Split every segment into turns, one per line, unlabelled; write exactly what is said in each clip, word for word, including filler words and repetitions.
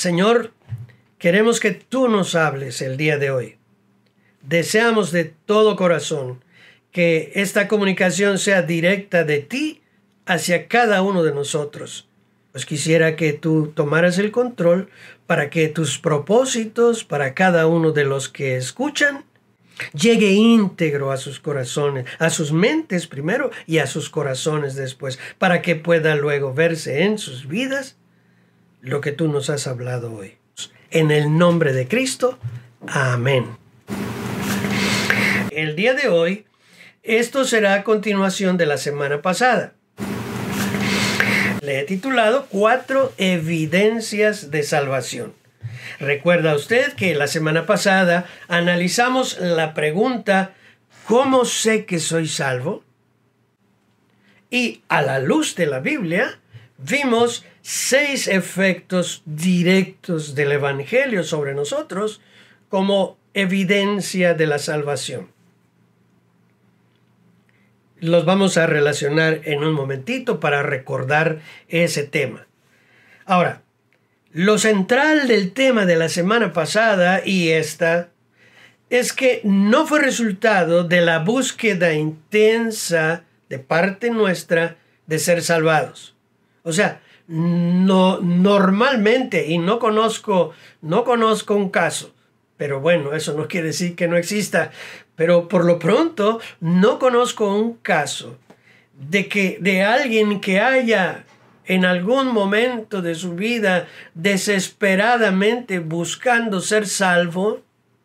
Señor, queremos que tú nos hables el día de hoy. Deseamos de todo corazón que esta comunicación sea directa de ti hacia cada uno de nosotros. Pues quisiera que tú tomaras el control para que tus propósitos para cada uno de los que escuchan llegue íntegro a sus corazones, a sus mentes primero y a sus corazones después, para que pueda luego verse en sus vidas lo que tú nos has hablado hoy. En el nombre de Cristo, amén. El día de hoy, esto será a continuación de la semana pasada. Le he titulado Cuatro evidencias de salvación. Recuerda usted que la semana pasada analizamos la pregunta ¿cómo sé que soy salvo? Y a la luz de la Biblia vimos seis efectos directos del Evangelio sobre nosotros como evidencia de la salvación. Los vamos a relacionar en un momentito para recordar ese tema. Ahora, lo central del tema de la semana pasada y esta es que no fue resultado de la búsqueda intensa de parte nuestra de ser salvados. O sea, no, normalmente, y no conozco, no conozco un caso, pero bueno, eso no quiere decir que no exista, pero por lo pronto no conozco un caso de que de alguien que haya en algún momento de su vida desesperadamente buscando ser salvo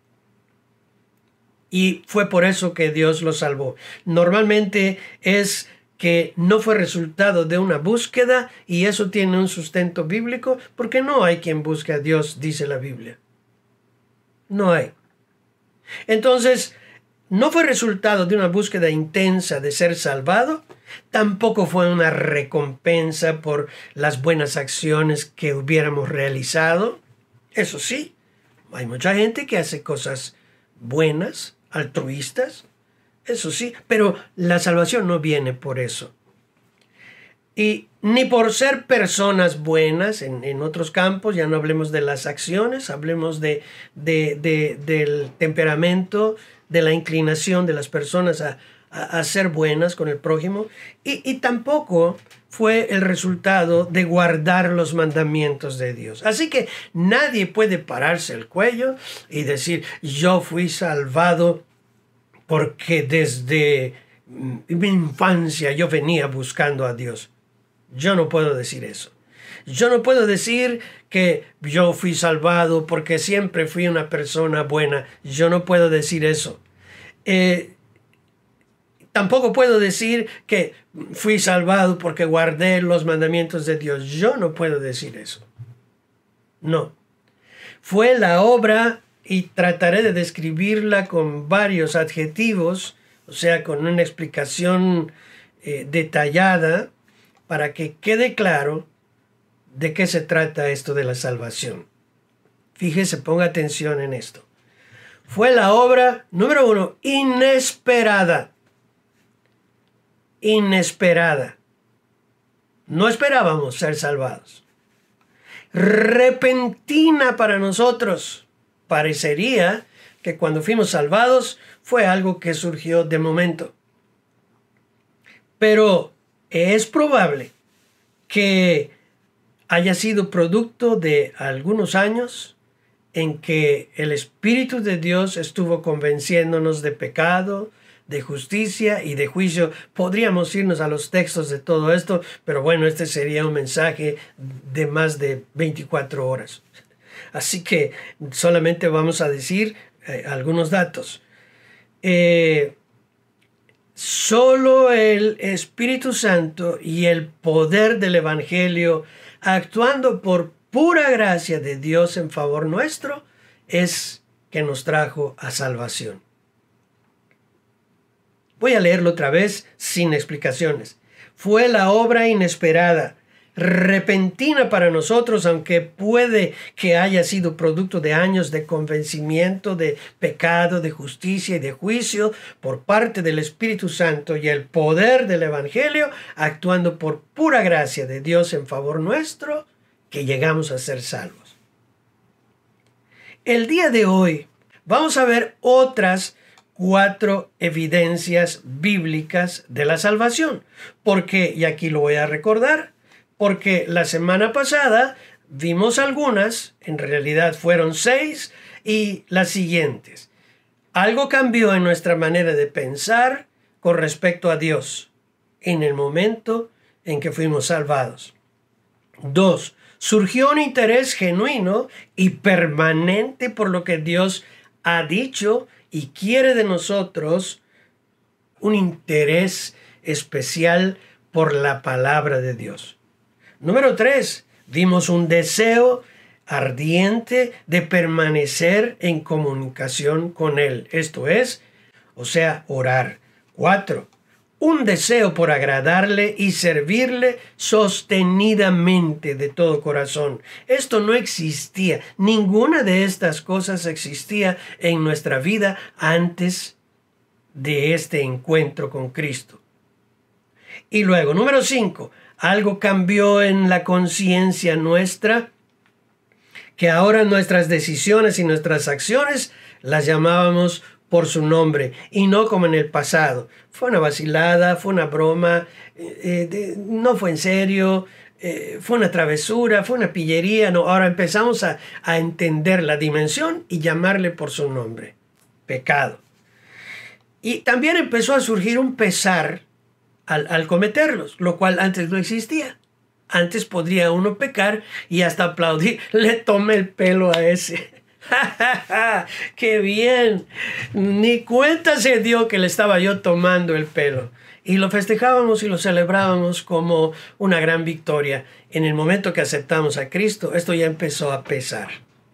y fue por eso que Dios lo salvó. Normalmente es que no fue resultado de una búsqueda y eso tiene un sustento bíblico porque no hay quien busque a Dios, dice la Biblia. No hay. Entonces, no fue resultado de una búsqueda intensa de ser salvado, tampoco fue una recompensa por las buenas acciones que hubiéramos realizado. Eso sí, hay mucha gente que hace cosas buenas, altruistas, eso sí, pero la salvación no viene por eso. Y ni por ser personas buenas en, en otros campos, ya no hablemos de las acciones, hablemos de, de, de, del temperamento, de la inclinación de las personas a, a, a ser buenas con el prójimo, y, y tampoco fue el resultado de guardar los mandamientos de Dios. Así que nadie puede pararse el cuello y decir, yo fui salvado porque desde mi infancia yo venía buscando a Dios. Yo no puedo decir eso. Yo no puedo decir que yo fui salvado porque siempre fui una persona buena. Yo no puedo decir eso. Eh, tampoco puedo decir que fui salvado porque guardé los mandamientos de Dios. Yo no puedo decir eso. No. Fue la obra, y trataré de describirla con varios adjetivos, o sea, con una explicación eh, detallada, para que quede claro de qué se trata esto de la salvación. Fíjese, ponga atención en esto. Fue la obra, número uno, inesperada. Inesperada. No esperábamos ser salvados. Repentina para nosotros. Parecería que cuando fuimos salvados fue algo que surgió de momento. Pero es probable que haya sido producto de algunos años en que el Espíritu de Dios estuvo convenciéndonos de pecado, de justicia y de juicio. Podríamos irnos a los textos de todo esto, pero bueno, este sería un mensaje de más de veinticuatro horas. Así que solamente vamos a decir eh, algunos datos. Eh, Solo el Espíritu Santo y el poder del Evangelio, actuando por pura gracia de Dios en favor nuestro, es que nos trajo a salvación. Voy a leerlo otra vez sin explicaciones. Fue la obra inesperada, repentina para nosotros, aunque puede que haya sido producto de años de convencimiento de pecado, de justicia y de juicio por parte del Espíritu Santo y el poder del Evangelio, actuando por pura gracia de Dios en favor nuestro, que llegamos a ser salvos. El día de hoy vamos a ver otras cuatro evidencias bíblicas de la salvación. Porque, y aquí lo voy a recordar, porque la semana pasada vimos algunas, en realidad fueron seis, y las siguientes. Algo cambió en nuestra manera de pensar con respecto a Dios en el momento en que fuimos salvados. Dos, surgió un interés genuino y permanente por lo que Dios ha dicho y quiere de nosotros, un interés especial por la palabra de Dios. Número tres, vimos un deseo ardiente de permanecer en comunicación con Él. Esto es, o sea, orar. Cuatro, un deseo por agradarle y servirle sostenidamente de todo corazón. Esto no existía. Ninguna de estas cosas existía en nuestra vida antes de este encuentro con Cristo. Y luego, número cinco, algo cambió en la conciencia nuestra, que ahora nuestras decisiones y nuestras acciones las llamábamos por su nombre y no como en el pasado. Fue una vacilada, fue una broma, eh, de, no fue en serio, eh, fue una travesura, fue una pillería. No, ahora empezamos a, a entender la dimensión y llamarle por su nombre. Pecado. Y también empezó a surgir un pesar al, al cometerlos, lo cual antes no existía. Antes podría uno pecar y hasta aplaudir. Le tomé el pelo a ese. ¡Qué bien! Ni cuenta se dio que le estaba yo tomando el pelo. Y lo festejábamos y lo celebrábamos como una gran victoria. En el momento que aceptamos a Cristo, esto ya empezó a pesar.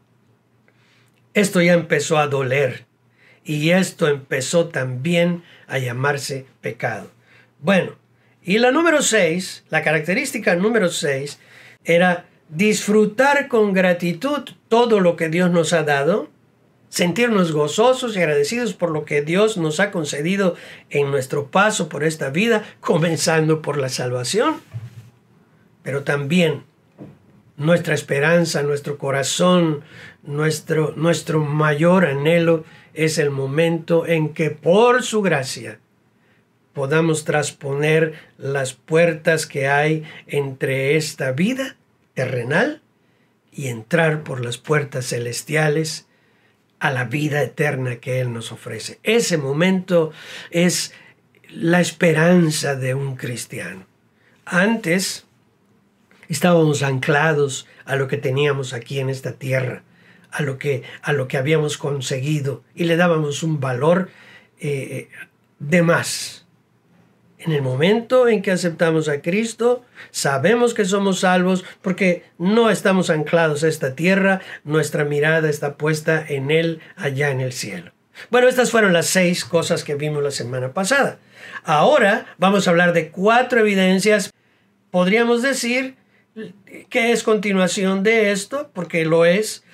Esto ya empezó a doler. Y esto empezó también a llamarse pecado. Bueno, y la número seis, la característica número seis, era disfrutar con gratitud todo lo que Dios nos ha dado, sentirnos gozosos y agradecidos por lo que Dios nos ha concedido en nuestro paso por esta vida, comenzando por la salvación, pero también nuestra esperanza, nuestro corazón, nuestro, nuestro mayor anhelo es el momento en que por su gracia podamos trasponer las puertas que hay entre esta vida terrenal y entrar por las puertas celestiales a la vida eterna que Él nos ofrece. Ese momento es la esperanza de un cristiano. Antes estábamos anclados a lo que teníamos aquí en esta tierra, a lo que, a lo que habíamos conseguido, y le dábamos un valor eh, de más. En el momento en que aceptamos a Cristo, sabemos que somos salvos porque no estamos anclados a esta tierra, nuestra mirada está puesta en Él allá en el cielo. Bueno, estas fueron las seis cosas que vimos la semana pasada. Ahora vamos a hablar de cuatro evidencias. Podríamos decir que es continuación de esto, porque lo es.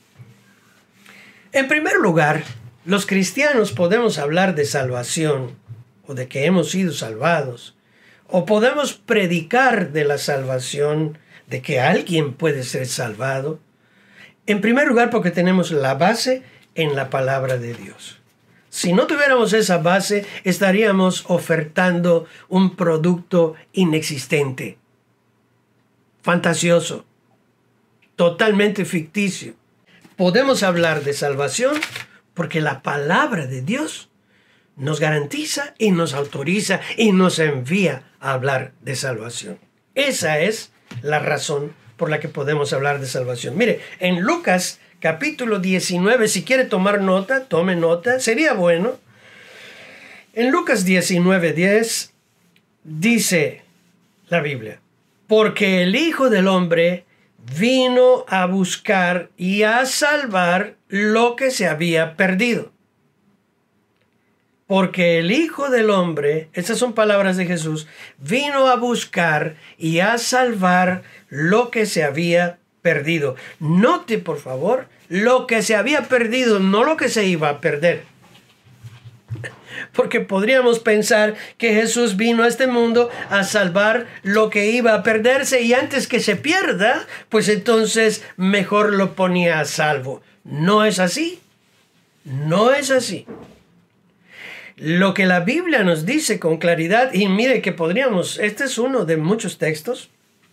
En primer lugar, los cristianos podemos hablar de salvación, o de que hemos sido salvados, o podemos predicar de la salvación, de que alguien puede ser salvado, en primer lugar porque tenemos la base en la palabra de Dios. Si no tuviéramos esa base, estaríamos ofertando un producto inexistente, fantasioso, totalmente ficticio. Podemos hablar de salvación porque la palabra de Dios nos garantiza y nos autoriza y nos envía a hablar de salvación. Esa es la razón por la que podemos hablar de salvación. Mire, en Lucas capítulo diecinueve, si quiere tomar nota, tome nota, sería bueno. En Lucas diecinueve diez dice la Biblia: porque el Hijo del Hombre vino a buscar y a salvar lo que se había perdido. Porque el Hijo del Hombre, estas son palabras de Jesús, vino a buscar y a salvar lo que se había perdido. Note, por favor, lo que se había perdido, no lo que se iba a perder. Porque podríamos pensar que Jesús vino a este mundo a salvar lo que iba a perderse y antes que se pierda, pues entonces mejor lo ponía a salvo. No es así. No es así. Lo que la Biblia nos dice con claridad, y mire que podríamos, este es uno de muchos textos,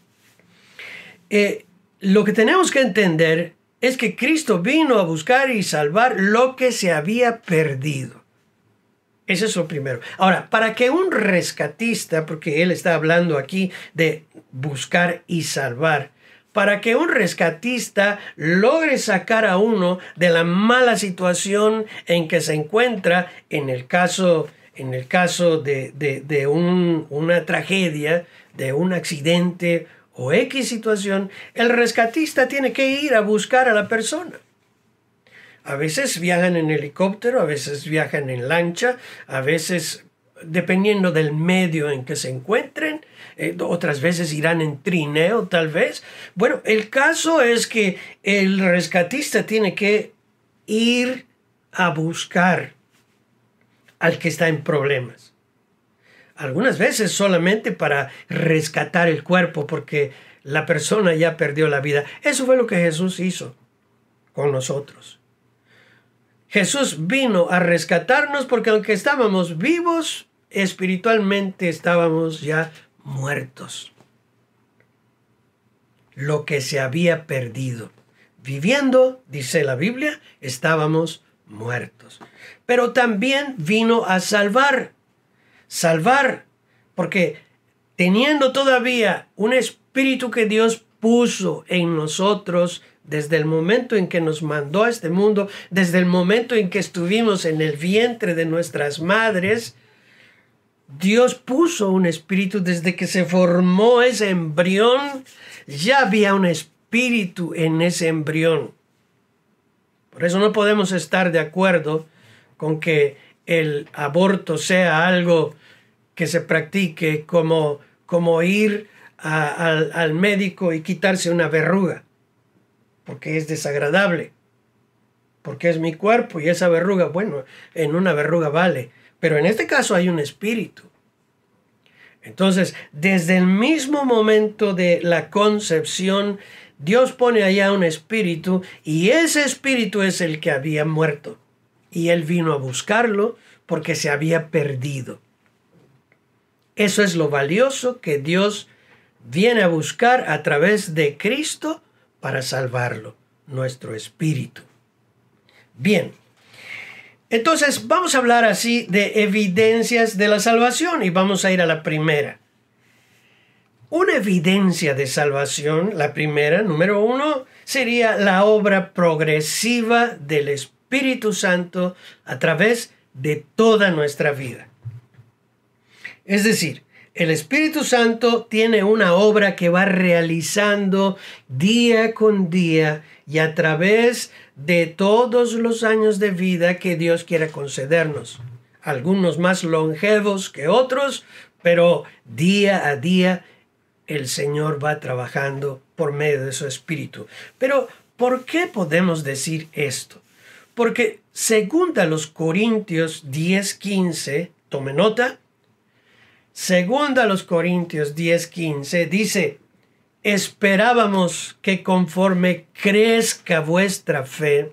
eh, lo que tenemos que entender es que Cristo vino a buscar y salvar lo que se había perdido. Ese es lo primero. Ahora, para que un rescatista, porque él está hablando aquí de buscar y salvar, para que un rescatista logre sacar a uno de la mala situación en que se encuentra, en el caso, en el caso de, de, de un, una tragedia, de un accidente o X situación, el rescatista tiene que ir a buscar a la persona. A veces viajan en helicóptero, a veces viajan en lancha, a veces, dependiendo del medio en que se encuentren, eh, otras veces irán en trineo, tal vez. Bueno, el caso es que el rescatista tiene que ir a buscar al que está en problemas. Algunas veces solamente para rescatar el cuerpo, porque la persona ya perdió la vida. Eso fue lo que Jesús hizo con nosotros. Jesús vino a rescatarnos porque aunque estábamos vivos, espiritualmente estábamos ya muertos. Lo que se había perdido. Viviendo, dice la Biblia, estábamos muertos. Pero también vino a salvar. Salvar, porque teniendo todavía un espíritu que Dios puso en nosotros, desde el momento en que nos mandó a este mundo, desde el momento en que estuvimos en el vientre de nuestras madres, Dios puso un espíritu desde que se formó ese embrión. Ya había un espíritu en ese embrión. Por eso no podemos estar de acuerdo con que el aborto sea algo que se practique como, como ir a, al, al médico y quitarse una verruga. Porque es desagradable, porque es mi cuerpo y esa verruga, bueno, en una verruga vale, pero en este caso hay un espíritu. Entonces, desde el mismo momento de la concepción, Dios pone allá un espíritu y ese espíritu es el que había muerto y Él vino a buscarlo porque se había perdido. Eso es lo valioso que Dios viene a buscar a través de Cristo para salvarlo, nuestro espíritu. Bien, entonces vamos a hablar así de evidencias de la salvación y vamos a ir a la primera. Una evidencia de salvación, la primera, número uno, sería la obra progresiva del Espíritu Santo a través de toda nuestra vida. Es decir, el Espíritu Santo tiene una obra que va realizando día con día y a través de todos los años de vida que Dios quiera concedernos. Algunos más longevos que otros, pero día a día el Señor va trabajando por medio de su Espíritu. Pero, ¿por qué podemos decir esto? Porque según a los Corintios diez quince, tome nota, Segunda a los Corintios diez quince dice, esperábamos que conforme crezca vuestra fe.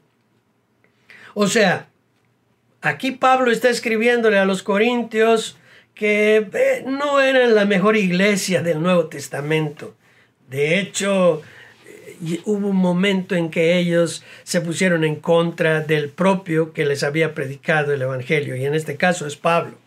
O sea, aquí Pablo está escribiéndole a los Corintios que eh, no eran la mejor iglesia del Nuevo Testamento. De hecho, eh, hubo un momento en que ellos se pusieron en contra del propio que les había predicado el Evangelio, y en este caso es Pablo.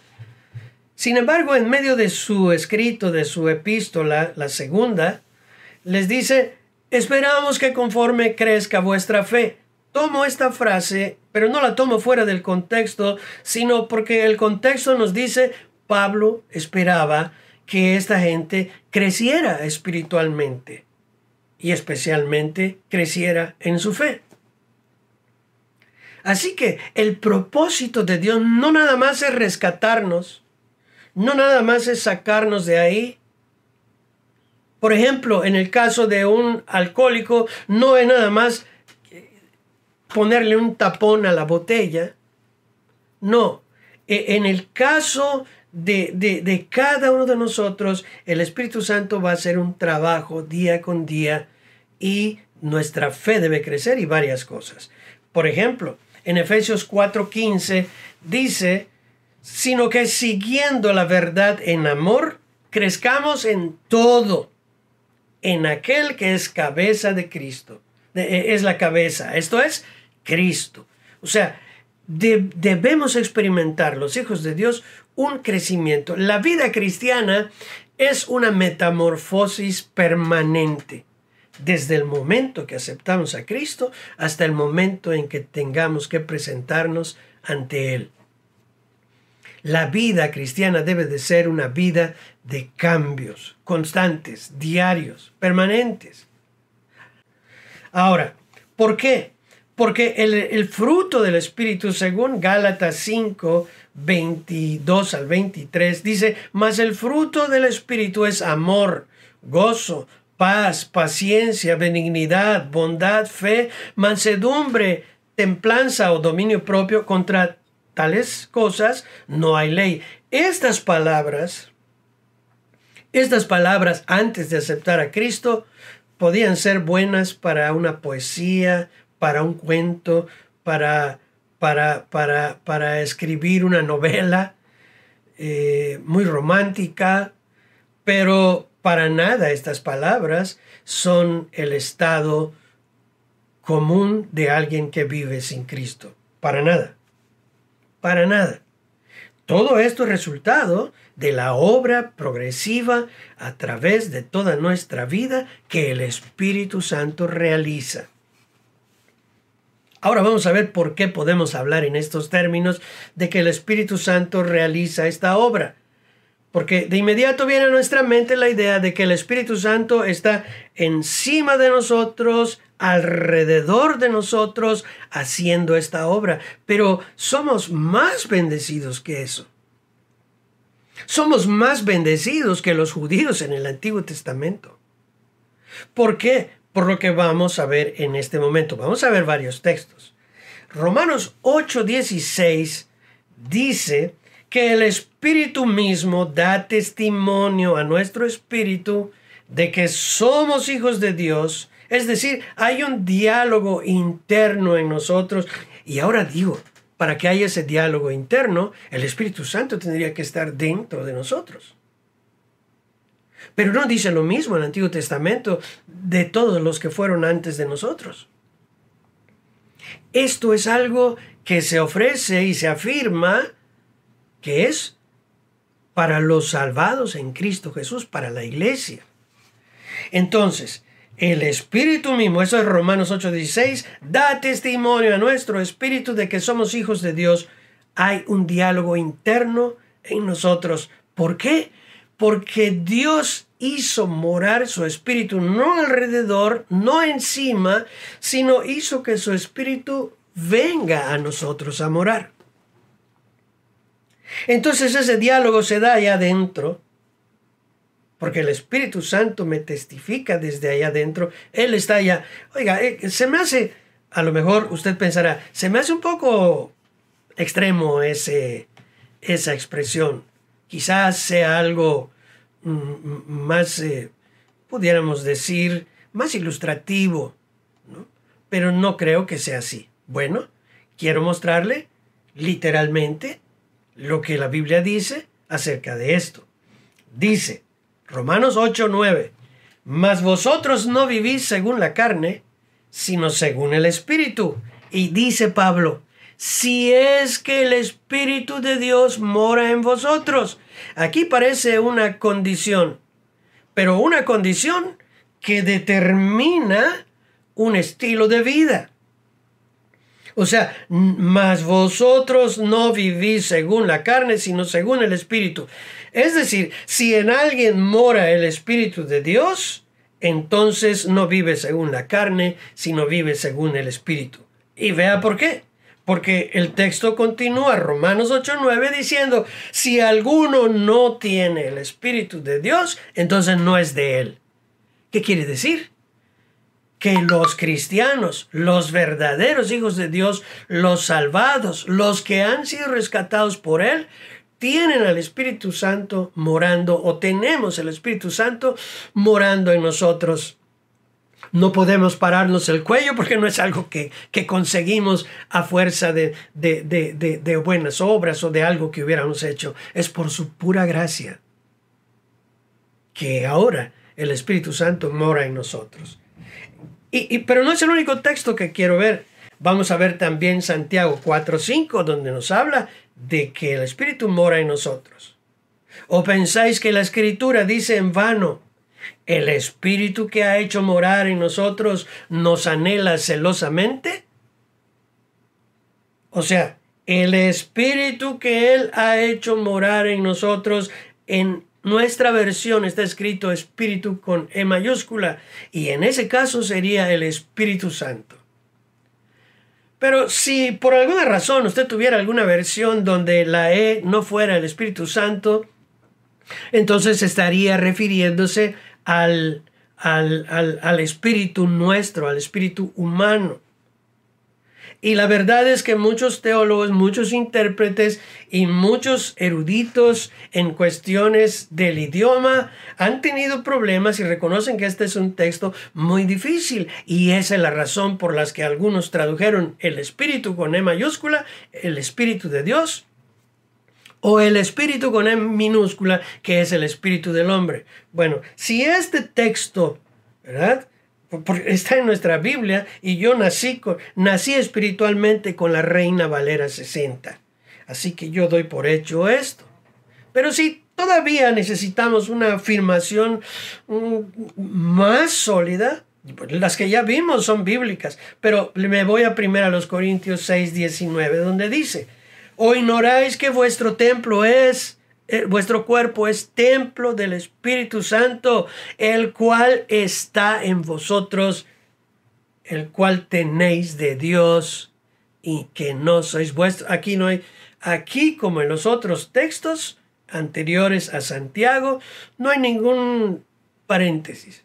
Sin embargo, en medio de su escrito, de su epístola, la segunda, les dice, esperamos que conforme crezca vuestra fe. Tomo esta frase, pero no la tomo fuera del contexto, sino porque el contexto nos dice, Pablo esperaba que esta gente creciera espiritualmente y especialmente creciera en su fe. Así que el propósito de Dios no nada más es rescatarnos, no nada más es sacarnos de ahí. Por ejemplo, en el caso de un alcohólico, no es nada más ponerle un tapón a la botella. No, En el caso de, de, de cada uno de nosotros, el Espíritu Santo va a hacer un trabajo día con día y nuestra fe debe crecer y varias cosas. Por ejemplo, en Efesios cuatro quince dice, sino que siguiendo la verdad en amor, crezcamos en todo, en aquel que es cabeza de Cristo. De, es la cabeza, esto es Cristo. O sea, de, debemos experimentar, los hijos de Dios, un crecimiento. La vida cristiana es una metamorfosis permanente, desde el momento que aceptamos a Cristo hasta el momento en que tengamos que presentarnos ante Él. La vida cristiana debe de ser una vida de cambios constantes, diarios, permanentes. Ahora, ¿por qué? Porque el, el fruto del Espíritu, según Gálatas cinco, veintidós al veintitrés, dice, mas el fruto del Espíritu es amor, gozo, paz, paciencia, benignidad, bondad, fe, mansedumbre, templanza o dominio propio. Contra tales cosas no hay ley. Estas palabras, estas palabras antes de aceptar a Cristo, podían ser buenas para una poesía, para un cuento, para, para, para, para escribir una novela eh, muy romántica, pero para nada estas palabras son el estado común de alguien que vive sin Cristo. Para nada. Para nada. Todo esto es resultado de la obra progresiva a través de toda nuestra vida que el Espíritu Santo realiza. Ahora vamos a ver por qué podemos hablar en estos términos de que el Espíritu Santo realiza esta obra. Porque de inmediato viene a nuestra mente la idea de que el Espíritu Santo está encima de nosotros, alrededor de nosotros, haciendo esta obra. Pero somos más bendecidos que eso. Somos más bendecidos que los judíos en el Antiguo Testamento. ¿Por qué? Por lo que vamos a ver en este momento. Vamos a ver varios textos. Romanos ocho dieciséis dice que el Espíritu mismo da testimonio a nuestro espíritu de que somos hijos de Dios. Es decir, hay un diálogo interno en nosotros. Y ahora digo, para que haya ese diálogo interno, el Espíritu Santo tendría que estar dentro de nosotros. Pero no dice lo mismo en el Antiguo Testamento de todos los que fueron antes de nosotros. Esto es algo que se ofrece y se afirma que es para los salvados en Cristo Jesús, para la iglesia. Entonces, el Espíritu mismo, eso es Romanos ocho dieciséis, da testimonio a nuestro espíritu de que somos hijos de Dios. Hay un diálogo interno en nosotros. ¿Por qué? Porque Dios hizo morar su espíritu no alrededor, no encima, sino hizo que su espíritu venga a nosotros a morar. Entonces ese diálogo se da allá adentro, porque el Espíritu Santo me testifica desde allá adentro. Él está allá. Oiga, eh, se me hace, a lo mejor usted pensará, se me hace un poco extremo ese, esa expresión. Quizás sea algo mm, más, eh, pudiéramos decir, más ilustrativo, ¿no? Pero no creo que sea así. Bueno, quiero mostrarle literalmente lo que la Biblia dice acerca de esto. Dice, Romanos ocho nueve, mas vosotros no vivís según la carne, sino según el Espíritu. Y dice Pablo, si es que el Espíritu de Dios mora en vosotros. Aquí parece una condición, pero una condición que determina un estilo de vida. O sea, mas vosotros no vivís según la carne, sino según el Espíritu. Es decir, si en alguien mora el Espíritu de Dios, entonces no vive según la carne, sino vive según el Espíritu. Y vea por qué. Porque el texto continúa, Romanos ocho nueve, diciendo, si alguno no tiene el Espíritu de Dios, entonces no es de él. ¿Qué quiere decir? que los cristianos, los verdaderos hijos de Dios, los salvados, los que han sido rescatados por Él, tienen al Espíritu Santo morando, o tenemos el Espíritu Santo morando en nosotros. No podemos pararnos el cuello porque no es algo que, que conseguimos a fuerza de, de, de, de, de buenas obras o de algo que hubiéramos hecho. Es por su pura gracia que ahora el Espíritu Santo mora en nosotros. Y, y, pero no es el único texto que quiero ver. Vamos a ver también Santiago cuatro cinco, donde nos habla de que el Espíritu mora en nosotros. ¿O pensáis que la Escritura dice en vano: el Espíritu que ha hecho morar en nosotros nos anhela celosamente? O sea, el Espíritu que Él ha hecho morar en nosotros, en nuestra versión está escrito Espíritu con E mayúscula, y en ese caso sería el Espíritu Santo. Pero si por alguna razón usted tuviera alguna versión donde la E no fuera el Espíritu Santo, entonces estaría refiriéndose al, al, al, al espíritu nuestro, al espíritu humano. Y la verdad es que muchos teólogos, muchos intérpretes y muchos eruditos en cuestiones del idioma han tenido problemas y reconocen que este es un texto muy difícil. Y esa es la razón por la que algunos tradujeron el espíritu con E mayúscula, el espíritu de Dios, o el espíritu con E minúscula, que es el espíritu del hombre. Bueno, si este texto, ¿verdad?, porque está en nuestra Biblia, y yo nací, con, nací espiritualmente con la Reina Valera sesenta. Así que yo doy por hecho esto. Pero si todavía necesitamos una afirmación um, más sólida, las que ya vimos son bíblicas, pero me voy a primero a los Corintios seis diecinueve, donde dice: ¿o ignoráis que vuestro templo es Eh, vuestro cuerpo es templo del Espíritu Santo, el cual está en vosotros, el cual tenéis de Dios, y que no sois vuestros? Aquí no hay, aquí como en los otros textos anteriores a Santiago, no hay ningún paréntesis.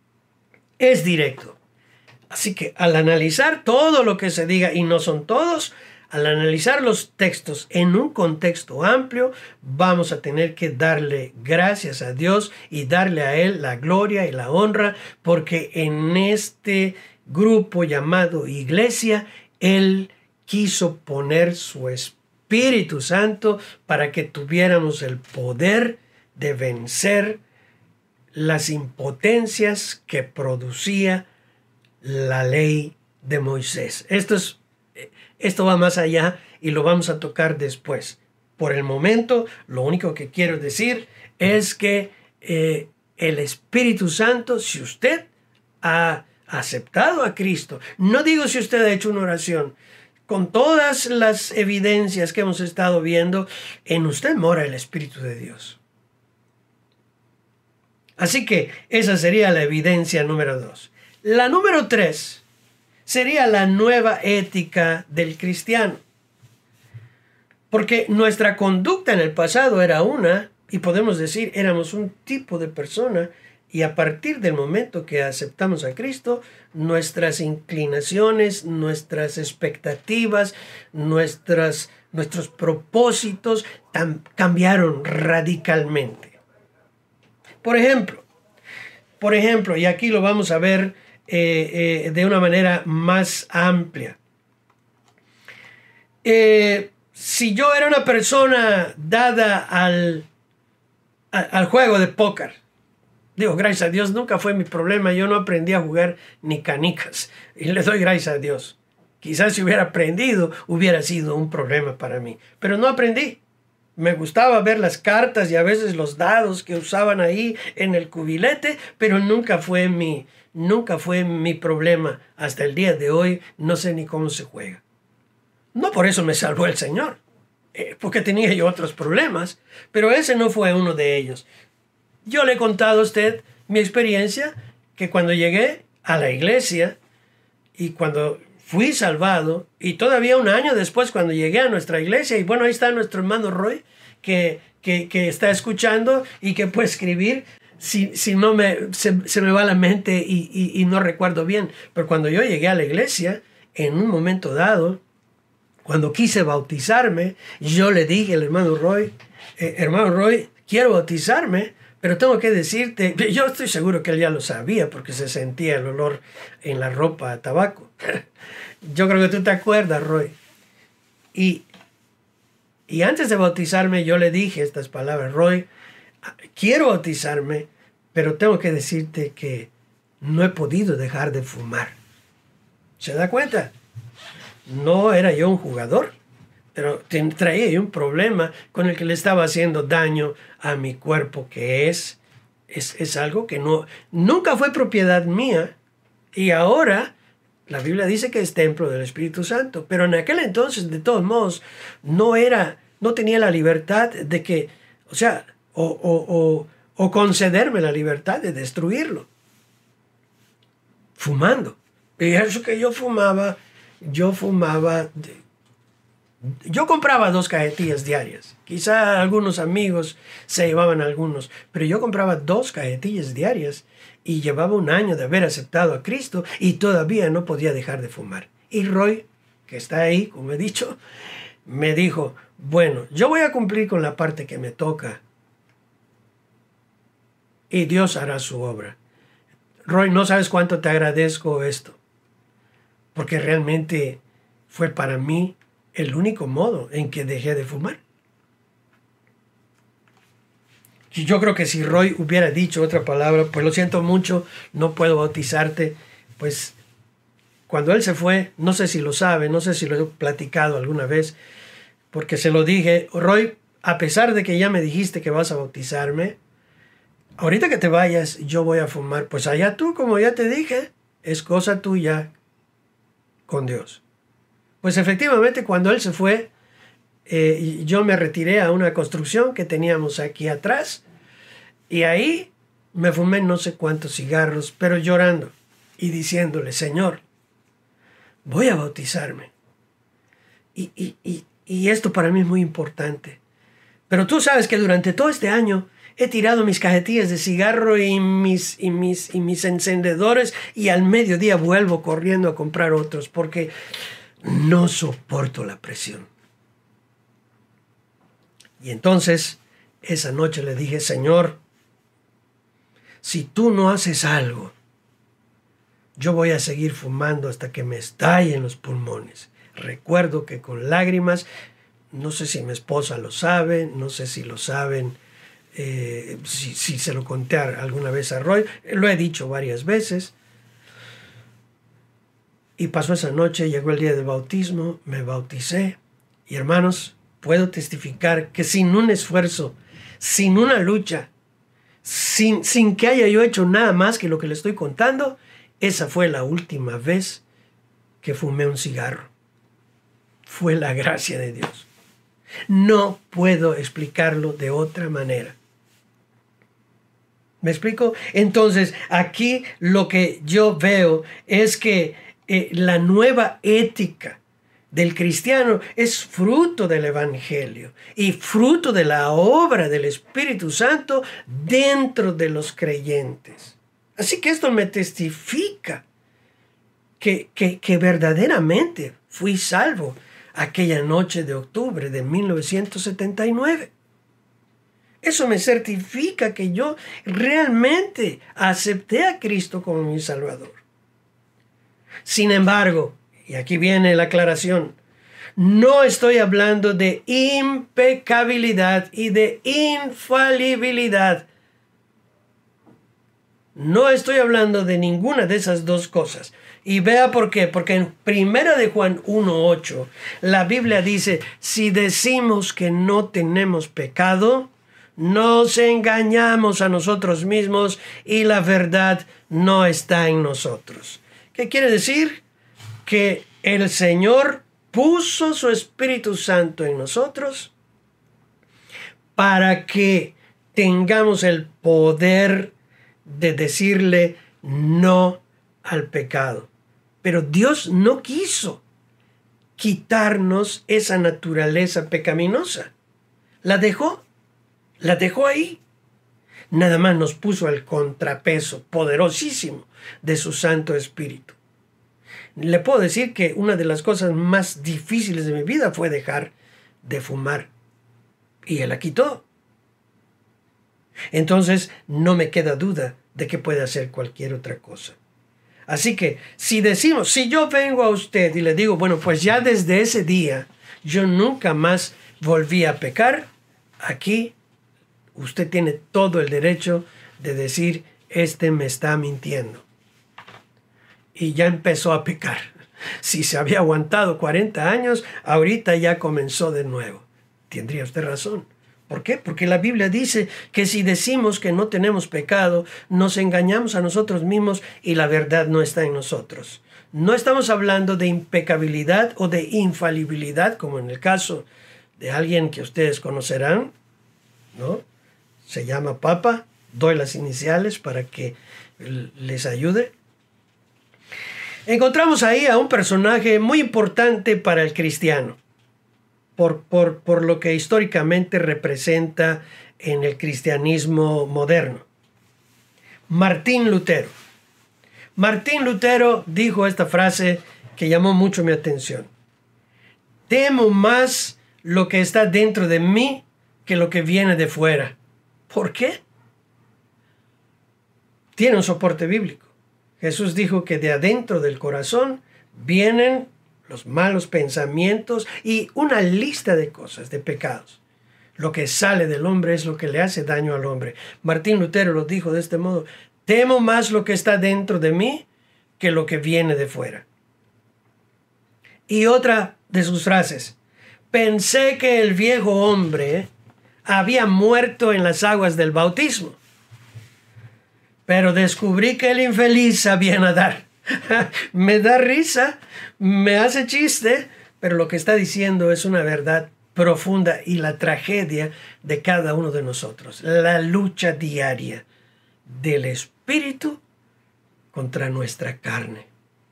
Es directo. Así que al analizar todo lo que se diga, y no son todos, al analizar los textos en un contexto amplio, vamos a tener que darle gracias a Dios y darle a Él la gloria y la honra, porque en este grupo llamado iglesia, Él quiso poner su Espíritu Santo para que tuviéramos el poder de vencer las impotencias que producía la ley de Moisés. Esto es Esto va más allá y lo vamos a tocar después. Por el momento, lo único que quiero decir es que eh, el Espíritu Santo, si usted ha aceptado a Cristo, no digo si usted ha hecho una oración, con todas las evidencias que hemos estado viendo, en usted mora el Espíritu de Dios. Así que esa sería la evidencia número dos. La número tres sería la nueva ética del cristiano. Porque nuestra conducta en el pasado era una, y podemos decir, éramos un tipo de persona, y a partir del momento que aceptamos a Cristo, nuestras inclinaciones, nuestras expectativas, nuestras, nuestros propósitos cambiaron radicalmente. Por ejemplo, por ejemplo, y aquí lo vamos a ver Eh, eh, de una manera más amplia. Eh, si yo era una persona dada al, a, al juego de póker, digo, gracias a Dios, nunca fue mi problema. Yo no aprendí a jugar ni canicas, y le doy gracias a Dios. Quizás si hubiera aprendido, hubiera sido un problema para mí, pero no aprendí. Me gustaba ver las cartas y a veces los dados que usaban ahí en el cubilete, pero nunca fue mi, nunca fue mi problema. Hasta el día de hoy no sé ni cómo se juega. No por eso me salvó el Señor, eh, porque tenía yo otros problemas, pero ese no fue uno de ellos. Yo le he contado a usted mi experiencia, que cuando llegué a la iglesia y cuando fui salvado, y todavía un año después cuando llegué a nuestra iglesia, y bueno, ahí está nuestro hermano Roy, que, que, que está escuchando y que puede escribir, si, si no me, se, se me va la mente y, y, y no recuerdo bien. Pero cuando yo llegué a la iglesia, en un momento dado, cuando quise bautizarme, yo le dije al hermano Roy, eh, hermano Roy, quiero bautizarme, pero tengo que decirte, yo estoy seguro que él ya lo sabía porque se sentía el olor en la ropa a tabaco. Yo creo que tú te acuerdas, Roy. Y, y antes de bautizarme yo le dije estas palabras: Roy, quiero bautizarme, pero tengo que decirte que no he podido dejar de fumar. ¿Se da cuenta? No era yo un jugador, pero traía un problema con el que le estaba haciendo daño a mi cuerpo, que es, es, es algo que no, nunca fue propiedad mía, y ahora la Biblia dice que es templo del Espíritu Santo, pero en aquel entonces, de todos modos, no era, no tenía la libertad de que, o sea, o, o, o, o concederme la libertad de destruirlo, fumando. Y eso que yo fumaba, yo fumaba... De, Yo compraba dos cajetillas diarias. Quizá algunos amigos se llevaban algunos, pero yo compraba dos cajetillas diarias y llevaba un año de haber aceptado a Cristo y todavía no podía dejar de fumar. Y Roy, que está ahí, como he dicho, me dijo, bueno, yo voy a cumplir con la parte que me toca y Dios hará su obra. Roy, no sabes cuánto te agradezco esto, porque realmente fue para mí el único modo en que dejé de fumar. Yo creo que si Roy hubiera dicho otra palabra, pues lo siento mucho, no puedo bautizarte, pues cuando él se fue, no sé si lo sabe, no sé si lo he platicado alguna vez, porque se lo dije, Roy, a pesar de que ya me dijiste que vas a bautizarme, ahorita que te vayas yo voy a fumar, pues allá tú, como ya te dije, es cosa tuya con Dios. Pues efectivamente, cuando él se fue, eh, yo me retiré a una construcción que teníamos aquí atrás y ahí me fumé no sé cuántos cigarros, pero llorando y diciéndole, Señor, voy a bautizarme. Y, y, y, y esto para mí es muy importante. Pero tú sabes que durante todo este año he tirado mis cajetillas de cigarro y mis, y mis, y mis encendedores y al mediodía vuelvo corriendo a comprar otros porque... no soporto la presión. Y entonces, esa noche le dije, Señor, si tú no haces algo, yo voy a seguir fumando hasta que me estallen los pulmones. Recuerdo que con lágrimas, no sé si mi esposa lo sabe, no sé si lo saben, eh, si, si se lo conté alguna vez a Roy, lo he dicho varias veces. Y pasó esa noche, llegó el día del bautismo, me bauticé. Y hermanos, puedo testificar que sin un esfuerzo, sin una lucha, sin, sin que haya yo hecho nada más que lo que le estoy contando, esa fue la última vez que fumé un cigarro. Fue la gracia de Dios. No puedo explicarlo de otra manera. ¿Me explico? Entonces, aquí lo que yo veo es que Eh, la nueva ética del cristiano es fruto del Evangelio y fruto de la obra del Espíritu Santo dentro de los creyentes. Así que esto me testifica que, que, que verdaderamente fui salvo aquella noche de octubre de mil novecientos setenta y nueve. Eso me certifica que yo realmente acepté a Cristo como mi Salvador. Sin embargo, y aquí viene la aclaración, no estoy hablando de impecabilidad y de infalibilidad. No estoy hablando de ninguna de esas dos cosas. Y vea por qué. Porque en primera de Juan uno ocho, la Biblia dice, si decimos que no tenemos pecado, nos engañamos a nosotros mismos y la verdad no está en nosotros. ¿Qué quiere decir? Que el Señor puso su Espíritu Santo en nosotros para que tengamos el poder de decirle no al pecado. Pero Dios no quiso quitarnos esa naturaleza pecaminosa. La dejó, la dejó ahí. Nada más nos puso el contrapeso poderosísimo de su Santo Espíritu. Le puedo decir que una de las cosas más difíciles de mi vida fue dejar de fumar. Y Él la quitó. Entonces no me queda duda de que puede hacer cualquier otra cosa. Así que si decimos, si yo vengo a usted y le digo, bueno, pues ya desde ese día yo nunca más volví a pecar, aquí usted tiene todo el derecho de decir, este me está mintiendo. Y ya empezó a pecar. Si se había aguantado cuarenta años, ahorita ya comenzó de nuevo. Tendría usted razón. ¿Por qué? Porque la Biblia dice que si decimos que no tenemos pecado, nos engañamos a nosotros mismos y la verdad no está en nosotros. No estamos hablando de impecabilidad o de infalibilidad, como en el caso de alguien que ustedes conocerán, ¿no? Se llama Papa. Doy las iniciales para que les ayude. Encontramos ahí a un personaje muy importante para el cristiano, por, por, por lo que históricamente representa en el cristianismo moderno. Martín Lutero. Martín Lutero dijo esta frase que llamó mucho mi atención. Temo más lo que está dentro de mí que lo que viene de fuera. ¿Por qué? Tiene un soporte bíblico. Jesús dijo que de adentro del corazón vienen los malos pensamientos y una lista de cosas, de pecados. Lo que sale del hombre es lo que le hace daño al hombre. Martín Lutero lo dijo de este modo: temo más lo que está dentro de mí que lo que viene de fuera. Y otra de sus frases: pensé que el viejo hombre había muerto en las aguas del bautismo, pero descubrí que el infeliz sabía nadar. Me da risa, me hace chiste, pero lo que está diciendo es una verdad profunda y la tragedia de cada uno de nosotros. La lucha diaria del espíritu contra nuestra carne.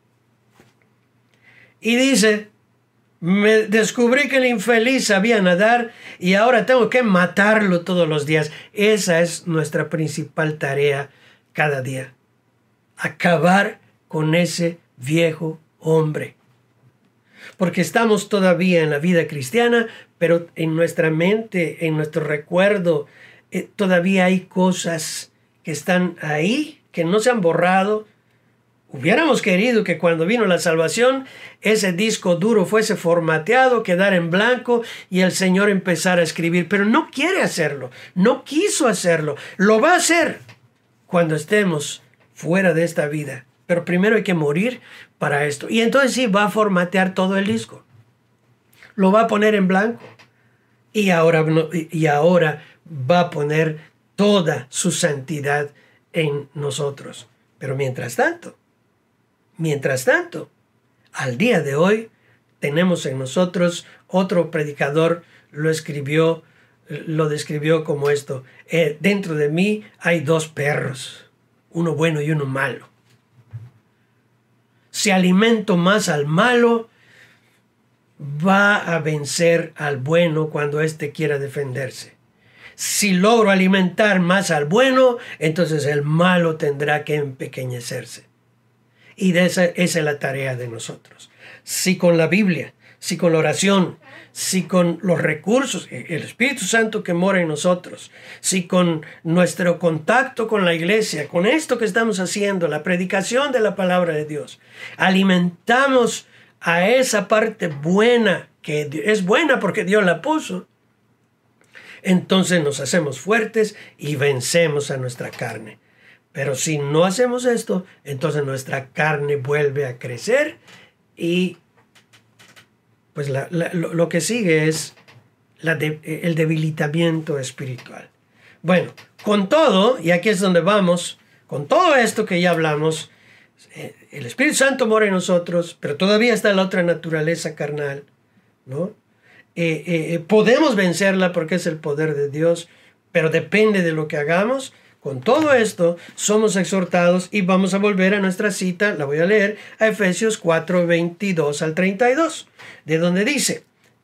Y dice, me descubrí que el infeliz sabía nadar y ahora tengo que matarlo todos los días. Esa es nuestra principal tarea cada día. Acabar con ese viejo hombre. Porque estamos todavía en la vida cristiana, pero en nuestra mente, en nuestro recuerdo, eh, todavía hay cosas que están ahí, que no se han borrado. Hubiéramos querido que cuando vino la salvación, ese disco duro fuese formateado, quedara en blanco y el Señor empezara a escribir. Pero no quiere hacerlo, no quiso hacerlo. Lo va a hacer cuando estemos fuera de esta vida. Pero primero hay que morir para esto. Y entonces sí, va a formatear todo el disco. Lo va a poner en blanco. Y ahora, y ahora va a poner toda su santidad en nosotros. Pero mientras tanto, mientras tanto, al día de hoy, tenemos en nosotros otro predicador, lo escribió, lo describió como esto. Eh, dentro de mí hay dos perros, uno bueno y uno malo. Si alimento más al malo, va a vencer al bueno cuando éste quiera defenderse. Si logro alimentar más al bueno, entonces el malo tendrá que empequeñecerse. Y de esa, esa es la tarea de nosotros. Si con la Biblia, si con la oración, si con los recursos, el Espíritu Santo que mora en nosotros, si con nuestro contacto con la iglesia, con esto que estamos haciendo, la predicación de la palabra de Dios, alimentamos a esa parte buena, que es buena porque Dios la puso, entonces nos hacemos fuertes y vencemos a nuestra carne. Pero si no hacemos esto, entonces nuestra carne vuelve a crecer y pues la, la, lo, lo que sigue es la de, el debilitamiento espiritual. Bueno, con todo, y aquí es donde vamos, con todo esto que ya hablamos, eh, el Espíritu Santo mora en nosotros, pero todavía está la otra naturaleza carnal, ¿no? Eh, eh, podemos vencerla porque es el poder de Dios, pero depende de lo que hagamos. Con todo esto, somos exhortados y vamos a volver a nuestra cita, la voy a leer, a Efesios cuatro, veintidós al treinta y dos, de donde dice: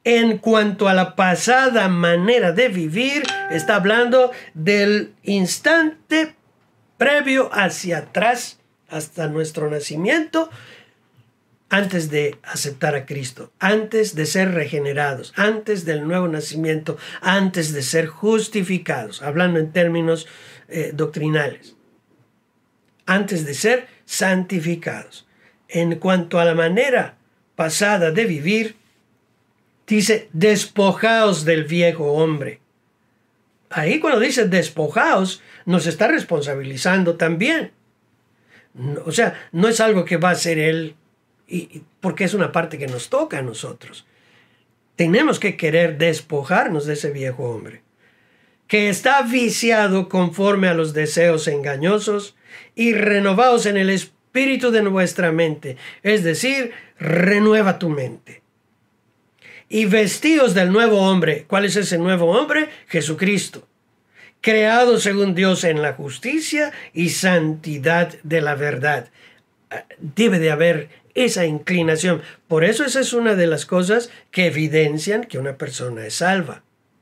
En cuanto a la pasada manera de vivir, está hablando del instante previo hacia atrás, hasta nuestro nacimiento, antes de aceptar a Cristo, antes de ser regenerados, antes del nuevo nacimiento, antes de ser justificados, hablando en términos eh, doctrinales, antes de ser santificados. En cuanto a la manera pasada de vivir, dice, despojaos del viejo hombre. Ahí cuando dice despojaos, nos está responsabilizando también. O sea, no es algo que va a hacer Él, y, porque es una parte que nos toca a nosotros. Tenemos que querer despojarnos de ese viejo hombre, que está viciado conforme a los deseos engañosos, y renovaos en el espíritu de vuestra mente. Es decir, renueva tu mente. Y vestíos del nuevo hombre. ¿Cuál es ese nuevo hombre? Jesucristo, creado según Dios en la justicia y santidad de la verdad. Debe de haber esa inclinación. Por eso esa es una de las cosas que evidencian que una persona es salva.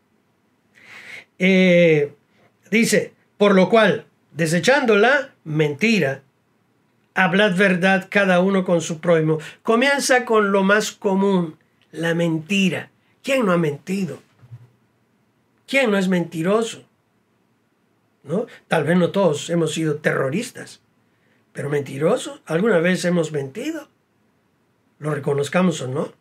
Eh, dice, por lo cual, desechando la mentira, hablad verdad cada uno con su prójimo. Comienza con lo más común, la mentira. ¿Quién no ha mentido? ¿Quién no es mentiroso? ¿No? Tal vez no todos hemos sido terroristas, pero mentirosos, ¿alguna vez hemos mentido? Lo reconozcamos o no.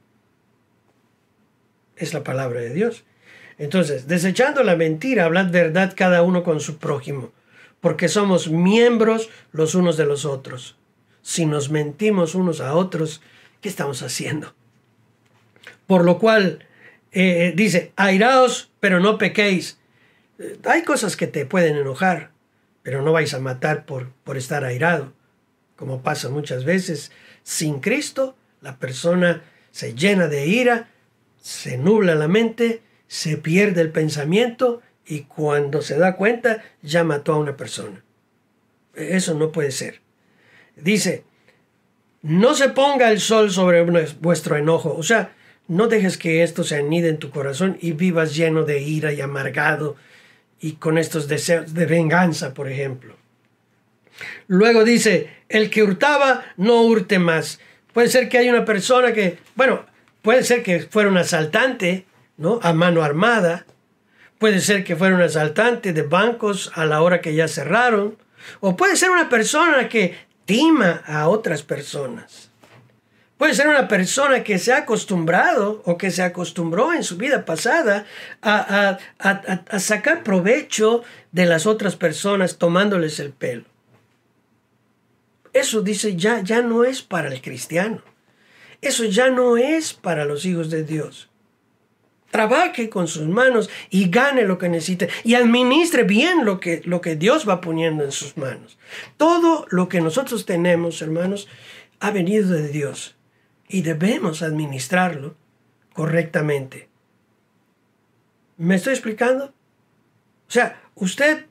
Es la palabra de Dios. Entonces, desechando la mentira, hablad verdad cada uno con su prójimo, porque somos miembros los unos de los otros. Si nos mentimos unos a otros, ¿qué estamos haciendo? Por lo cual, eh, dice, airaos, pero no pequéis. Eh, hay cosas que te pueden enojar, pero no vais a matar por, por estar airado, como pasa muchas veces. Sin Cristo, la persona se llena de ira, se nubla la mente, se pierde el pensamiento, y cuando se da cuenta, ya mató a una persona. Eso no puede ser. Dice, no se ponga el sol sobre vuestro enojo. O sea, no dejes que esto se anide en tu corazón y vivas lleno de ira y amargado y con estos deseos de venganza, por ejemplo. Luego dice, el que hurtaba, no hurte más. Puede ser que haya una persona que, bueno, puede ser que fuera un asaltante, ¿no? A mano armada. Puede ser que fuera un asaltante de bancos a la hora que ya cerraron. O puede ser una persona que tima a otras personas. Puede ser una persona que se ha acostumbrado o que se acostumbró en su vida pasada a, a, a, a sacar provecho de las otras personas tomándoles el pelo. Eso dice ya, ya no es para el cristiano. Eso ya no es para los hijos de Dios. Trabaje con sus manos y gane lo que necesite y administre bien lo que, lo que Dios va poniendo en sus manos. Todo lo que nosotros tenemos, hermanos, ha venido de Dios y debemos administrarlo correctamente. ¿Me estoy explicando? O sea, usted,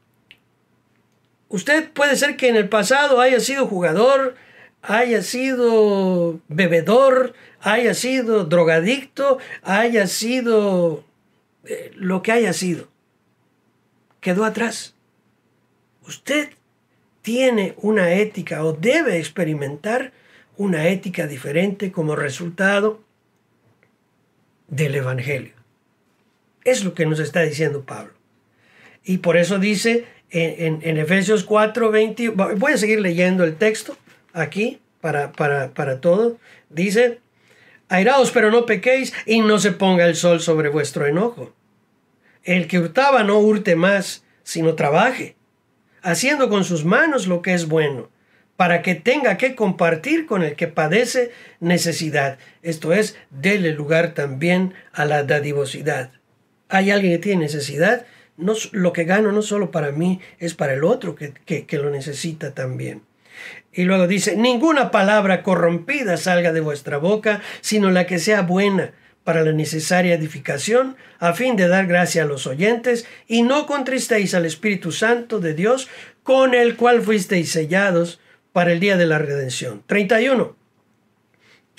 usted puede ser que en el pasado haya sido jugador, haya sido bebedor, haya sido drogadicto, haya sido eh, lo que haya sido. Quedó atrás. Usted tiene una ética o debe experimentar una ética diferente como resultado del Evangelio. Es lo que nos está diciendo Pablo. Y por eso dice en, en, en Efesios cuatro, veinte, voy a seguir leyendo el texto aquí para, para, para todo. Dice, airaos pero no pequéis y no se ponga el sol sobre vuestro enojo. El que hurtaba no hurte más, sino trabaje, haciendo con sus manos lo que es bueno, para que tenga que compartir con el que padece necesidad. Esto es, dele lugar también a la dadivosidad. Hay alguien que tiene necesidad, no, lo que gano no solo para mí, es para el otro que, que, que lo necesita también. Y luego dice, ninguna palabra corrompida salga de vuestra boca, sino la que sea buena para la necesaria edificación, a fin de dar gracia a los oyentes, y no contristéis al Espíritu Santo de Dios, con el cual fuisteis sellados para el día de la redención. treinta y uno.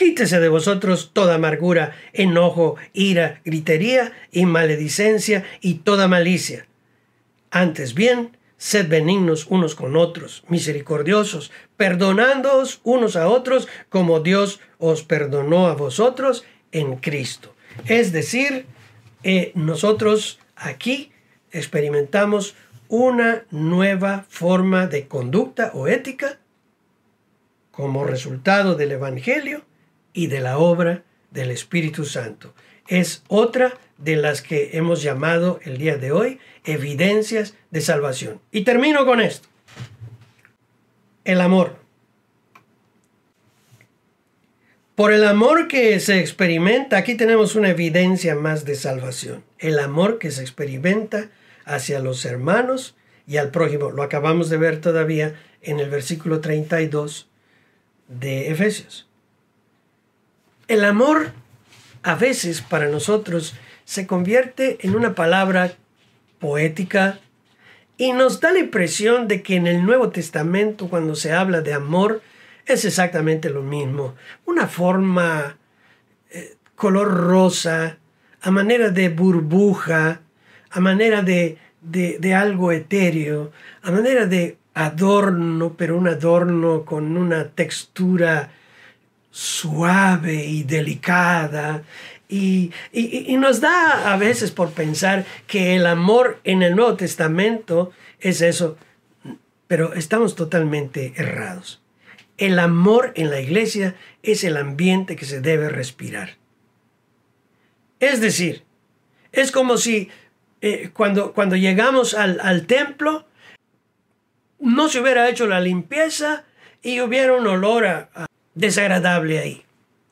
Quítese de vosotros toda amargura, enojo, ira, gritería y maledicencia y toda malicia. Antes bien, sed benignos unos con otros, misericordiosos, perdonándoos unos a otros, como Dios os perdonó a vosotros en Cristo. Es decir, eh, nosotros aquí experimentamos una nueva forma de conducta o ética como resultado del Evangelio y de la obra del Espíritu Santo. Es otra de las que hemos llamado el día de hoy evidencias de salvación. Y termino con esto. El amor. Por el amor que se experimenta, aquí tenemos una evidencia más de salvación. El amor que se experimenta hacia los hermanos y al prójimo. Lo acabamos de ver todavía en el versículo treinta y dos de Efesios. El amor a veces para nosotros se convierte en una palabra poética y nos da la impresión de que en el Nuevo Testamento, cuando se habla de amor, es exactamente lo mismo. Una forma eh, color rosa, a manera de burbuja, a manera de, de, de algo etéreo, a manera de adorno, pero un adorno con una textura suave y delicada. Y, y, y nos da a veces por pensar que el amor en el Nuevo Testamento es eso, pero estamos totalmente errados. El amor en la iglesia es el ambiente que se debe respirar. Es decir, es como si eh, cuando, cuando llegamos al, al templo no se hubiera hecho la limpieza y hubiera un olor a, a desagradable ahí.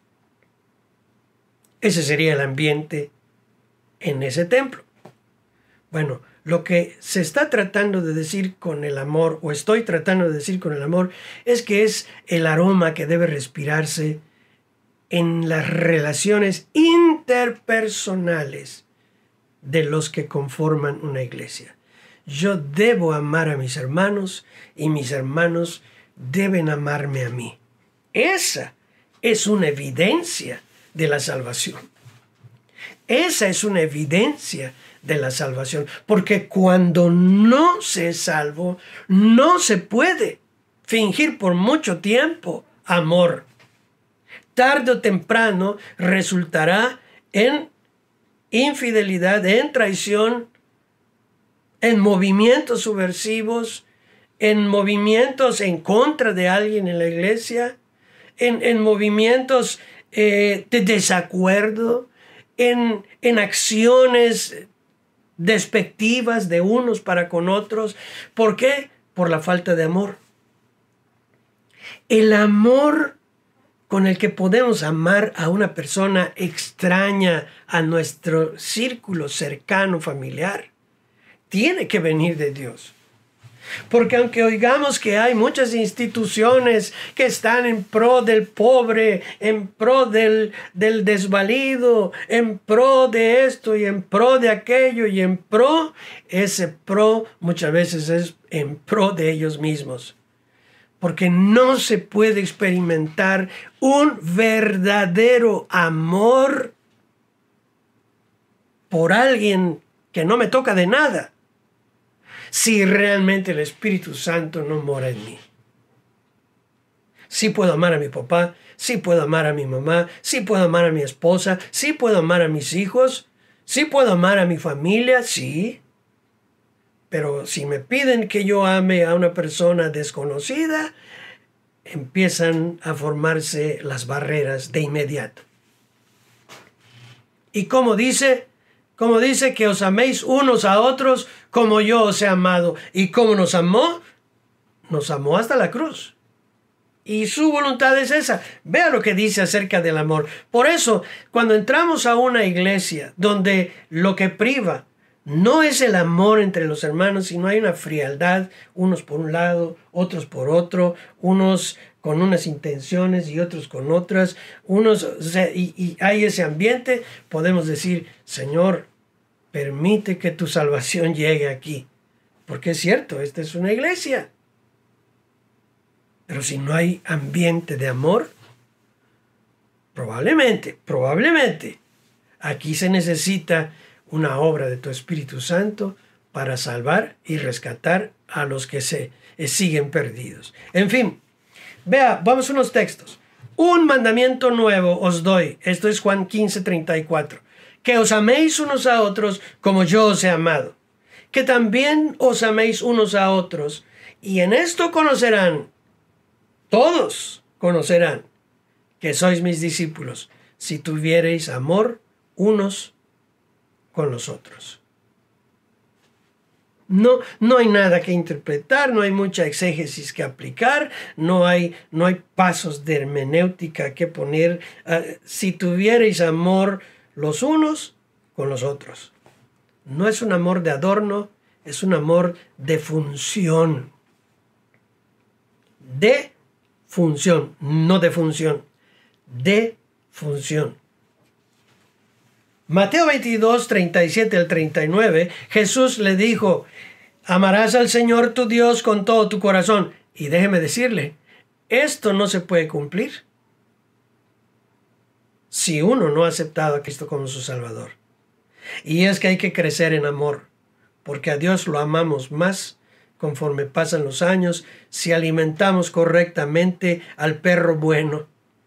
Ese sería el ambiente en ese templo. Bueno, lo que se está tratando de decir con el amor, o estoy tratando de decir con el amor, es que es el aroma que debe respirarse en las relaciones interpersonales de los que conforman una iglesia. Yo debo amar a mis hermanos y mis hermanos deben amarme a mí. Esa es una evidencia de la salvación. Esa es una evidencia de la salvación, porque cuando no se es salvo, no se puede fingir por mucho tiempo amor. Tarde o temprano resultará en infidelidad, en traición, en movimientos subversivos, en movimientos en contra de alguien en la iglesia, en, en movimientos eh, de desacuerdo, en, en acciones despectivas de unos para con otros. ¿Por qué? Por la falta de amor. El amor con el que podemos amar a una persona extraña a nuestro círculo cercano familiar tiene que venir de Dios. Porque aunque oigamos que hay muchas instituciones que están en pro del pobre, en pro del, del desvalido, en pro de esto y en pro de aquello y en pro, ese pro muchas veces es en pro de ellos mismos. Porque no se puede experimentar un verdadero amor por alguien que no me toca de nada, si realmente el Espíritu Santo no mora en mí. Sí puedo amar a mi papá, sí puedo amar a mi mamá, sí puedo amar a mi esposa, sí puedo amar a mis hijos, sí puedo amar a mi familia, sí. Pero si me piden que yo ame a una persona desconocida, empiezan a formarse las barreras de inmediato. Y como dice, como dice que os améis unos a otros como yo os he amado. ¿Y cómo nos amó? Nos amó hasta la cruz. Y su voluntad es esa. Vea lo que dice acerca del amor. Por eso, cuando entramos a una iglesia donde lo que priva no es el amor entre los hermanos, sino hay una frialdad, unos por un lado, otros por otro, unos con unas intenciones y otros con otras, unos, o sea, y, y hay ese ambiente, podemos decir, Señor, permite que tu salvación llegue aquí. Porque es cierto, esta es una iglesia. Pero si no hay ambiente de amor, Probablemente, probablemente, aquí se necesita una obra de tu Espíritu Santo para salvar y rescatar a los que se eh, siguen perdidos. En fin, vea, vamos a unos textos. Un mandamiento nuevo os doy. Esto es Juan quince, treinta y cuatro. Que os améis unos a otros como yo os he amado. Que también os améis unos a otros. Y en esto conocerán, todos conocerán, que sois mis discípulos, si tuviereis amor unos con los otros. No, no hay nada que interpretar, no hay mucha exégesis que aplicar, no hay, no hay pasos de hermenéutica que poner. Uh, si tuviereis amor los unos con los otros. No es un amor de adorno, es un amor de función. De función, no de función. De función. Mateo veintidós, treinta y siete al treinta y nueve, Jesús le dijo, amarás al Señor tu Dios con todo tu corazón. Y déjeme decirle, esto no se puede cumplir si uno no ha aceptado a Cristo como su Salvador. Y es que hay que crecer en amor, porque a Dios lo amamos más conforme pasan los años, si alimentamos correctamente al perro bueno.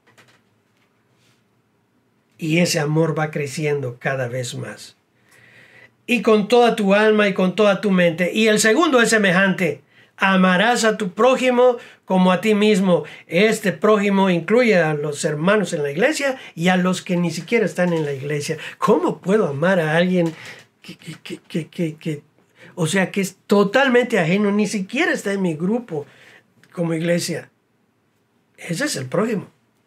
Y ese amor va creciendo cada vez más. Y con toda tu alma y con toda tu mente. Y el segundo es semejante. Amarás a tu prójimo como a ti mismo. Este prójimo incluye a los hermanos en la iglesia y a los que ni siquiera están en la iglesia. ¿Cómo puedo amar a alguien que, que, que, que, que, que o sea, que es totalmente ajeno, ni siquiera está en mi grupo como iglesia? Ese es el prójimo.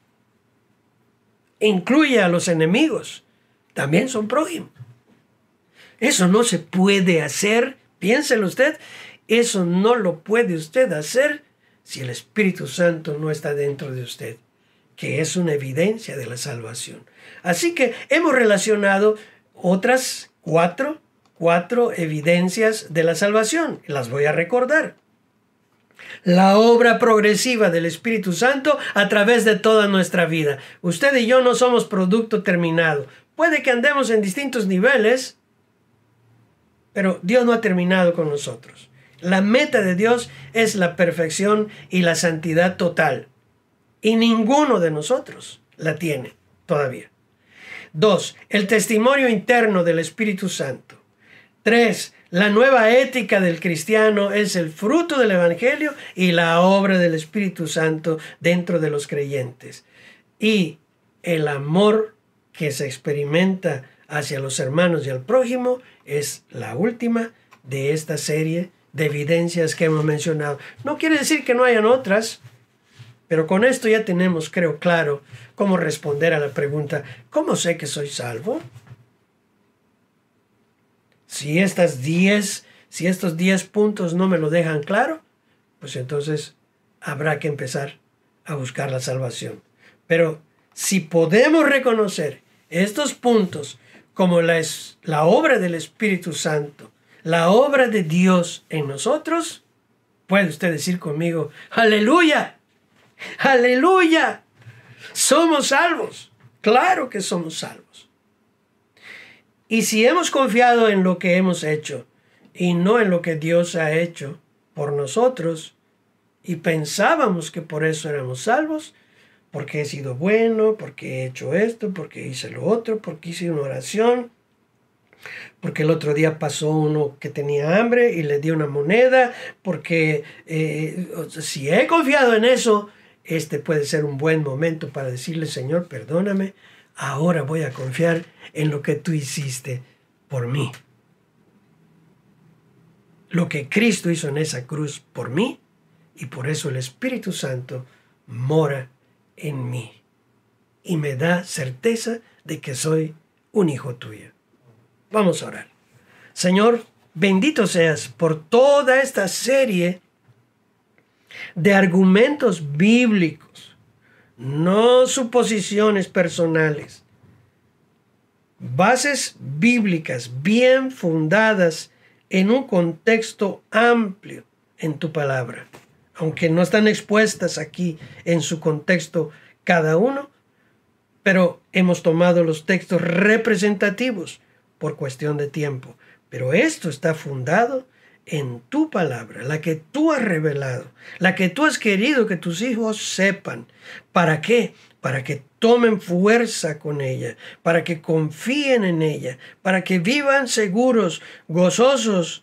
Incluye a los enemigos, también son prójimos. Eso no se puede hacer, piénselo usted, eso no lo puede usted hacer si el Espíritu Santo no está dentro de usted, que es una evidencia de la salvación. Así que hemos relacionado otras cuatro, cuatro evidencias de la salvación, las voy a recordar. La obra progresiva del Espíritu Santo a través de toda nuestra vida. Usted y yo no somos producto terminado. Puede que andemos en distintos niveles, pero Dios no ha terminado con nosotros. La meta de Dios es la perfección y la santidad total. Y ninguno de nosotros la tiene todavía. Dos, el testimonio interno del Espíritu Santo. Tres, la nueva ética del cristiano es el fruto del Evangelio y la obra del Espíritu Santo dentro de los creyentes. Y el amor que se experimenta hacia los hermanos y al prójimo es la última de esta serie de evidencias que hemos mencionado. No quiere decir que no hayan otras, pero con esto ya tenemos, creo, claro cómo responder a la pregunta, ¿cómo sé que soy salvo? Si estas diez, si estos diez puntos no me lo dejan claro, pues entonces habrá que empezar a buscar la salvación. Pero si podemos reconocer estos puntos como la, es, la obra del Espíritu Santo, la obra de Dios en nosotros, puede usted decir conmigo, ¡aleluya! ¡Aleluya! Somos salvos. Claro que somos salvos. Y si hemos confiado en lo que hemos hecho y no en lo que Dios ha hecho por nosotros y pensábamos que por eso éramos salvos, porque he sido bueno, porque he hecho esto, porque hice lo otro, porque hice una oración, porque el otro día pasó uno que tenía hambre y le di una moneda, porque eh, si he confiado en eso, este puede ser un buen momento para decirle, Señor, perdóname, ahora voy a confiar en lo que tú hiciste por mí. Lo que Cristo hizo en esa cruz por mí, y por eso el Espíritu Santo mora en mí y me da certeza de que soy un hijo tuyo. Vamos a orar. Señor, bendito seas por toda esta serie de argumentos bíblicos, no suposiciones personales, bases bíblicas bien fundadas en un contexto amplio en tu palabra. Aunque no están expuestas aquí en su contexto cada uno, pero hemos tomado los textos representativos por cuestión de tiempo. Pero esto está fundado en tu palabra, la que tú has revelado, la que tú has querido que tus hijos sepan. ¿Para qué? Para que tomen fuerza con ella, para que confíen en ella, para que vivan seguros, gozosos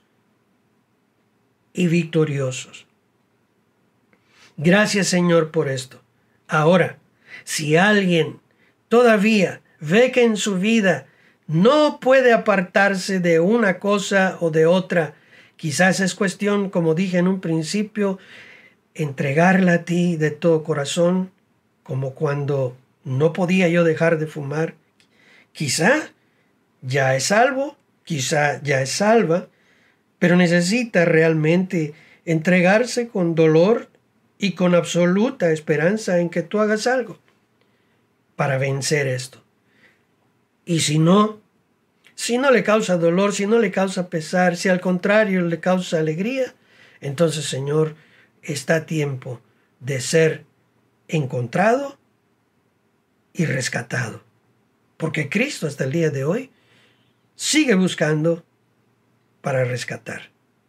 y victoriosos. Gracias, Señor, por esto. Ahora, si alguien todavía ve que en su vida no puede apartarse de una cosa o de otra, quizás es cuestión, como dije en un principio, entregarla a ti de todo corazón, como cuando no podía yo dejar de fumar. Quizá ya es salvo, quizá ya es salva, pero necesita realmente entregarse con dolor y con absoluta esperanza en que tú hagas algo para vencer esto. Y si no, si no le causa dolor, si no le causa pesar, si al contrario le causa alegría, entonces, Señor, está a tiempo de ser encontrado y rescatado. Porque Cristo hasta el día de hoy sigue buscando para rescatar.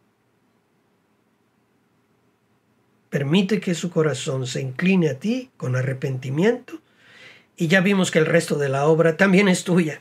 Permite que su corazón se incline a ti con arrepentimiento y ya vimos que el resto de la obra también es tuya.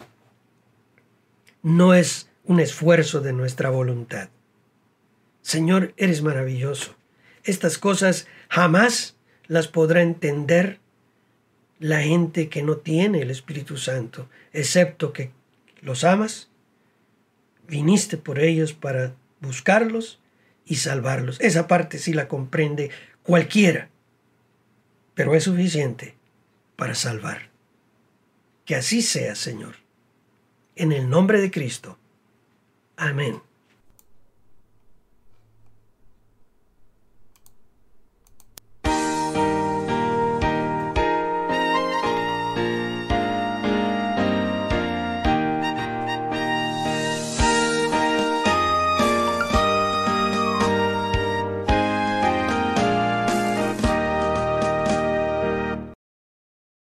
No es un esfuerzo de nuestra voluntad. Señor, eres maravilloso. Estas cosas jamás las podrá entender la gente que no tiene el Espíritu Santo, excepto que los amas, viniste por ellos para buscarlos y salvarlos. Esa parte sí la comprende cualquiera, pero es suficiente para salvar. Que así sea, Señor. En el nombre de Cristo. Amén.